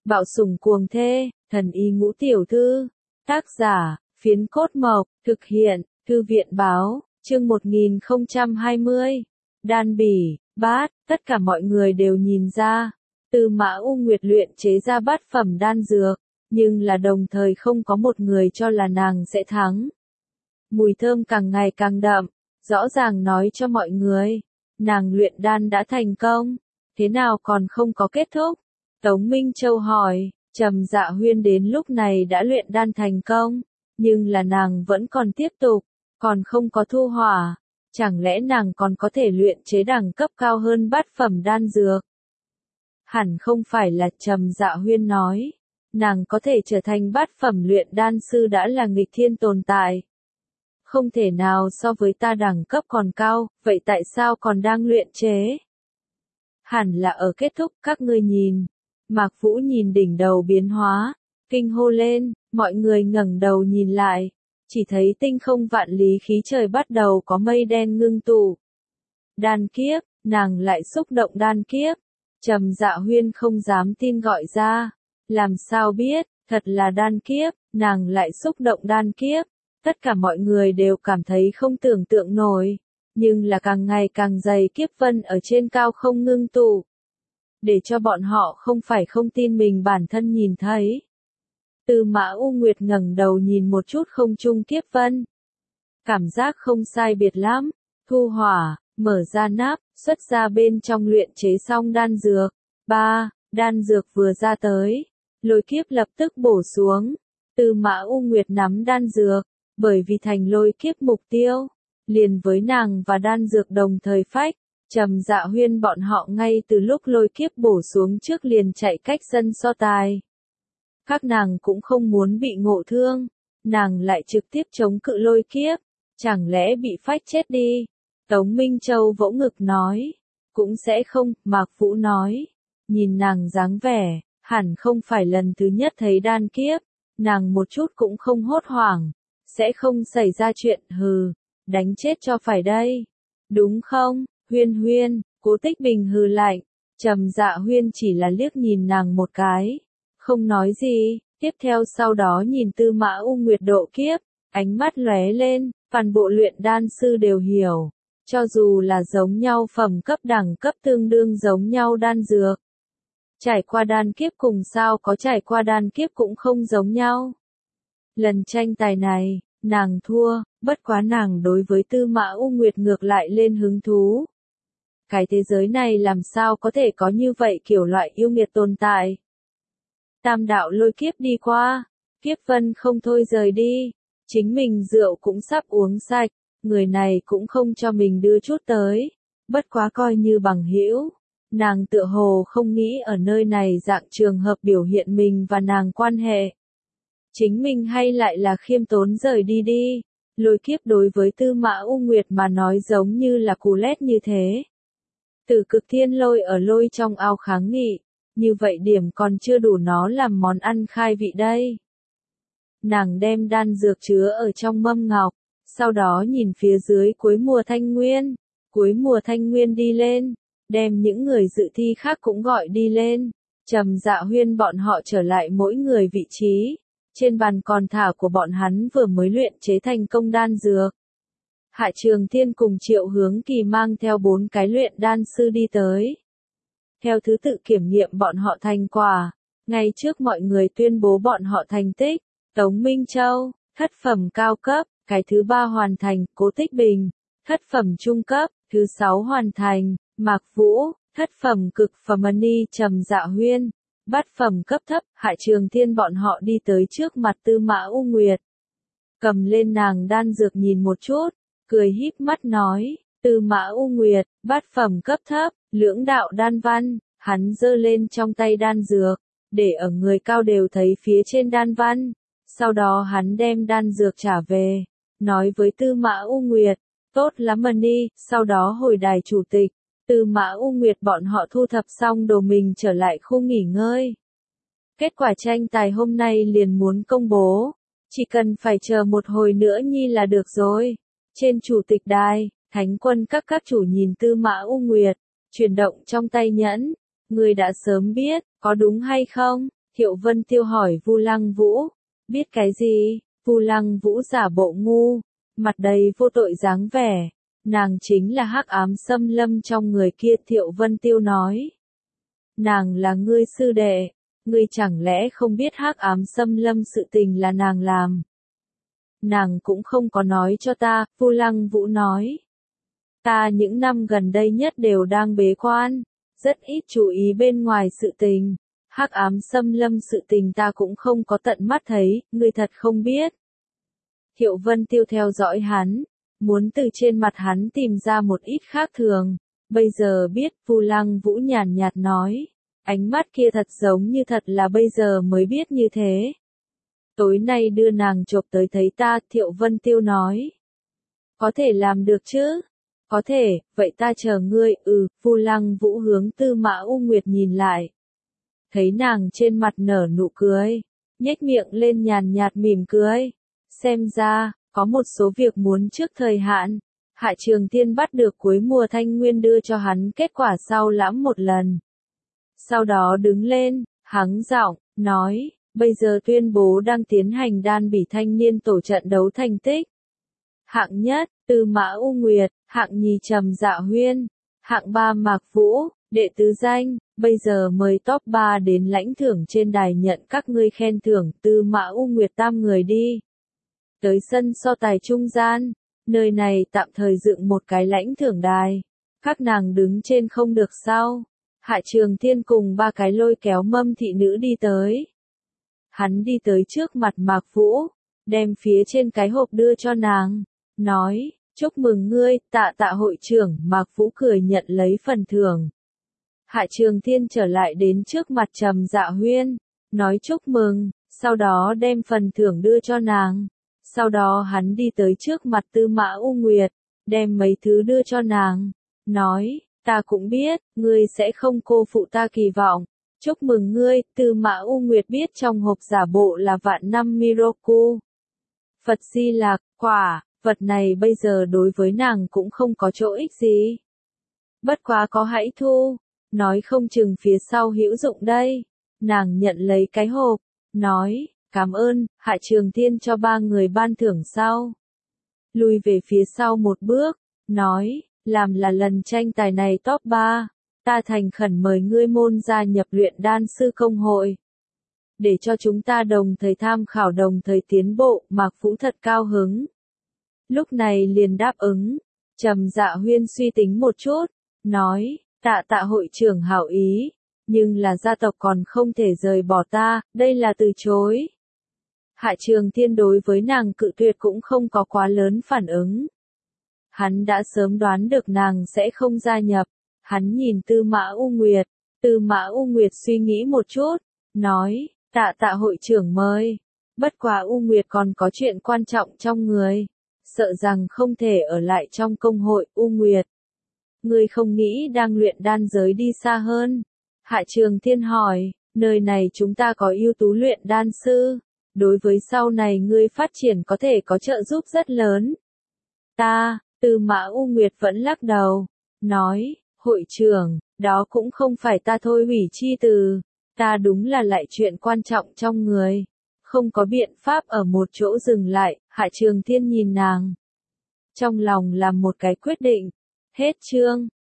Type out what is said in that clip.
Bạo sủng cuồng thê, thần y ngũ tiểu thư. Tác giả, Phiến Cốt Mộc, thực hiện, Thư viện Báo, chương 1020. Đan bỉ, bát, tất cả mọi người đều nhìn ra. Tư Mã U Nguyệt luyện chế ra bát phẩm đan dược, nhưng là đồng thời không có một người cho là nàng sẽ thắng. Mùi thơm càng ngày càng đậm, rõ ràng nói cho mọi người, nàng luyện đan đã thành công, thế nào còn không có kết thúc? Tống Minh Châu hỏi, Trầm Dạ Huyên đến lúc này đã luyện đan thành công, nhưng là nàng vẫn còn tiếp tục, còn không có thu hỏa, chẳng lẽ nàng còn có thể luyện chế đẳng cấp cao hơn bát phẩm đan dược? Hẳn không phải là, Trầm Dạ Huyên nói, nàng có thể trở thành bát phẩm luyện đan sư đã là nghịch thiên tồn tại. Không thể nào so với ta đẳng cấp còn cao, vậy tại sao còn đang luyện chế? Hẳn là ở kết thúc, các ngươi nhìn. Mạc Vũ nhìn đỉnh đầu biến hóa, kinh hô lên, mọi người ngẩng đầu nhìn lại, chỉ thấy tinh không vạn lý khí trời bắt đầu có mây đen ngưng tụ. Đan kiếp, nàng lại xúc động đan kiếp. Trầm Dạ Huyên không dám tin gọi ra, làm sao biết, thật là đan kiếp, nàng lại xúc động đan kiếp. Tất cả mọi người đều cảm thấy không tưởng tượng nổi, nhưng là càng ngày càng dày kiếp vân ở trên cao không ngưng tụ. Để cho bọn họ không phải không tin mình bản thân nhìn thấy. Tư Mã U Nguyệt ngẩng đầu nhìn một chút không trung kiếp vân. Cảm giác không sai biệt lắm, thu hỏa, mở ra nắp, xuất ra bên trong luyện chế xong đan dược. Đan dược vừa ra tới, lôi kiếp lập tức bổ xuống. Tư Mã U Nguyệt nắm đan dược, bởi vì thành lôi kiếp mục tiêu, liền với nàng và đan dược đồng thời phách. Trầm Dạ Huyên bọn họ ngay từ lúc lôi kiếp bổ xuống trước liền chạy cách sân so tài. Các nàng cũng không muốn bị ngộ thương, nàng lại trực tiếp chống cự lôi kiếp, chẳng lẽ bị phách chết đi? Tống Minh Châu vỗ ngực nói, cũng sẽ không, Mạc Vũ nói, nhìn nàng dáng vẻ, hẳn không phải lần thứ nhất thấy đan kiếp, nàng một chút cũng không hốt hoảng, sẽ không xảy ra chuyện, đánh chết cho phải đây, đúng không? Huyên Huyên, Cố Tích Bình hừ lạnh, Trầm Dạ Huyên chỉ là liếc nhìn nàng một cái, không nói gì, tiếp theo sau đó nhìn Tư Mã U Nguyệt độ kiếp, ánh mắt lóe lên, toàn bộ luyện đan sư đều hiểu, cho dù là giống nhau phẩm cấp đẳng cấp tương đương giống nhau đan dược. Trải qua đan kiếp cùng sao có trải qua đan kiếp cũng không giống nhau. Lần tranh tài này, nàng thua, bất quá nàng đối với Tư Mã U Nguyệt ngược lại lên hứng thú. Cái thế giới này làm sao có thể có như vậy kiểu loại yêu nghiệt tồn tại. Tam đạo lôi kiếp đi qua, kiếp vân không thôi rời đi, chính mình rượu cũng sắp uống sạch, người này cũng không cho mình đưa chút tới, bất quá coi như bằng hữu. Nàng tựa hồ không nghĩ ở nơi này dạng trường hợp biểu hiện mình và nàng quan hệ. Chính mình hay lại là khiêm tốn rời đi đi, lôi kiếp đối với Tư Mã U Nguyệt mà nói giống như là cú lét như thế. Tử Cực Thiên Lôi ở lôi trong ao kháng nghị, như vậy điểm còn chưa đủ nó làm món ăn khai vị đây. Nàng đem đan dược chứa ở trong mâm ngọc, sau đó nhìn phía dưới cuối mùa thanh nguyên. Cuối mùa thanh nguyên đi lên, đem những người dự thi khác cũng gọi đi lên. Trầm Dạ Huyên bọn họ trở lại mỗi người vị trí. Trên bàn còn thả của bọn hắn vừa mới luyện chế thành công đan dược. Hạ Trường Thiên cùng Triệu Hướng Kỳ mang theo 4 cái luyện đan sư đi tới. Theo thứ tự kiểm nghiệm bọn họ thành quả, ngay trước mọi người tuyên bố bọn họ thành tích. Tống Minh Châu, thất phẩm cao cấp, cái thứ 3 hoàn thành, Cố Tích Bình, thất phẩm trung cấp, thứ 6 hoàn thành, Mạc Vũ, thất phẩm cực phẩm Mani, Trầm Dạ Huyên, bát phẩm cấp thấp, Hạ Trường Thiên bọn họ đi tới trước mặt Tư Mã U Nguyệt. Cầm lên nàng đan dược nhìn một chút, cười híp mắt nói, Tư Mã U Nguyệt, bát phẩm cấp thấp, lưỡng đạo đan văn, hắn giơ lên trong tay đan dược, để ở người cao đều thấy phía trên đan văn. Sau đó hắn đem đan dược trả về, nói với Tư Mã U Nguyệt, tốt lắm Mani, sau đó hồi đài chủ tịch. Tư Mã U Nguyệt bọn họ thu thập xong đồ mình trở lại khu nghỉ ngơi. Kết quả tranh tài hôm nay liền muốn công bố, chỉ cần phải chờ một hồi nữa nhi là được rồi. Trên chủ tịch đài, Thánh Quân các chủ nhìn Tư Mã U Nguyệt, chuyển động trong tay nhẫn, người đã sớm biết, có đúng hay không? Thiệu Vân Tiêu hỏi Vu Lăng Vũ, biết cái gì? Vu Lăng Vũ giả bộ ngu, mặt đầy vô tội dáng vẻ, nàng chính là hắc ám xâm lâm trong người kia. Thiệu Vân Tiêu nói, nàng là ngươi sư đệ, ngươi chẳng lẽ không biết hắc ám xâm lâm sự tình là nàng làm? Nàng cũng không có nói cho ta. Vu Lăng Vũ nói, ta những năm gần đây nhất đều đang bế quan, rất ít chú ý bên ngoài sự tình. Hắc ám xâm lâm sự tình ta cũng không có tận mắt thấy, ngươi thật không biết. Thiệu Vân Tiêu theo dõi hắn, muốn từ trên mặt hắn tìm ra một ít khác thường. Bây giờ biết. Vu Lăng Vũ nhàn nhạt nói, ánh mắt kia thật giống như thật là bây giờ mới biết như thế. Tối nay đưa nàng chộp tới thấy ta. Thiệu Vân Tiêu nói, có thể làm được chứ? Có thể, vậy ta chờ ngươi. Vu Lăng Vũ hướng Tư Mã U Nguyệt nhìn lại. Thấy nàng trên mặt nở nụ cười, nhếch miệng lên nhàn nhạt mỉm cười. Xem ra, có một số việc muốn trước thời hạn. Hạ Trường Thiên bắt được cuối mùa thanh nguyên đưa cho hắn kết quả sau lãm một lần. Sau đó đứng lên, hắng giọng, nói, bây giờ tuyên bố đang tiến hành đan bỉ thanh niên tổ trận đấu thành tích. Hạng nhất, Tư Mã U Nguyệt, hạng nhì Trầm Dạ Huyên, hạng ba Mạc Vũ, đệ tứ danh, bây giờ mời top 3 đến lãnh thưởng trên đài nhận các ngươi khen thưởng. Tư Mã U Nguyệt tam người đi tới sân so tài trung gian, nơi này tạm thời dựng một cái lãnh thưởng đài, các nàng đứng trên không được sao? Hạ Trường Thiên cùng ba cái lôi kéo mâm thị nữ đi tới. Hắn đi tới trước mặt Mạc Vũ, đem phía trên cái hộp đưa cho nàng, nói, chúc mừng ngươi, Tạ hội trưởng. Mạc Vũ cười nhận lấy phần thưởng. Hạ Trường Thiên trở lại đến trước mặt Trầm Dạ Huyên, nói chúc mừng, sau đó đem phần thưởng đưa cho nàng. Sau đó hắn đi tới trước mặt Tư Mã U Nguyệt, đem mấy thứ đưa cho nàng, nói, ta cũng biết, ngươi sẽ không cô phụ ta kỳ vọng. Chúc mừng ngươi. Tư Mã U Nguyệt biết trong hộp giả bộ là vạn năm Miroku Phật Di Lạc, quả, vật này bây giờ đối với nàng cũng không có chỗ ích gì. Bất quá có hãy thu, nói không chừng phía sau hữu dụng đây. Nàng nhận lấy cái hộp, nói, cảm ơn. Hạ Trường Thiên cho ba người ban thưởng sau. Lùi về phía sau một bước, nói, làm là lần tranh tài này top 3, ta thành khẩn mời ngươi môn gia nhập luyện đan sư công hội. Để cho chúng ta đồng thời tham khảo đồng thời tiến bộ. Mạc Vũ thật cao hứng. Lúc này liền đáp ứng. Trầm Dạ Huyên suy tính một chút, nói, tạ hội trưởng hảo ý, nhưng là gia tộc còn không thể rời bỏ ta, đây là từ chối. Hạ Trường Thiên đối với nàng cự tuyệt cũng không có quá lớn phản ứng. Hắn đã sớm đoán được nàng sẽ không gia nhập. Hắn nhìn Tư Mã U Nguyệt. Tư Mã U Nguyệt suy nghĩ một chút, nói, tạ hội trưởng mời. Bất quá U Nguyệt còn có chuyện quan trọng trong người, sợ rằng không thể ở lại trong công hội. U Nguyệt, ngươi không nghĩ đang luyện đan giới đi xa hơn? Hạ Trường Thiên hỏi, nơi này chúng ta có ưu tú luyện đan sư, đối với sau này ngươi phát triển có thể có trợ giúp rất lớn. Tư Mã U Nguyệt vẫn lắc đầu, nói, hội trưởng, đó cũng không phải ta thôi hủy chi từ, ta đúng là lại chuyện quan trọng trong người, không có biện pháp ở một chỗ dừng lại. Hạ Trường Thiên nhìn nàng, trong lòng làm một cái quyết định. Hết chương.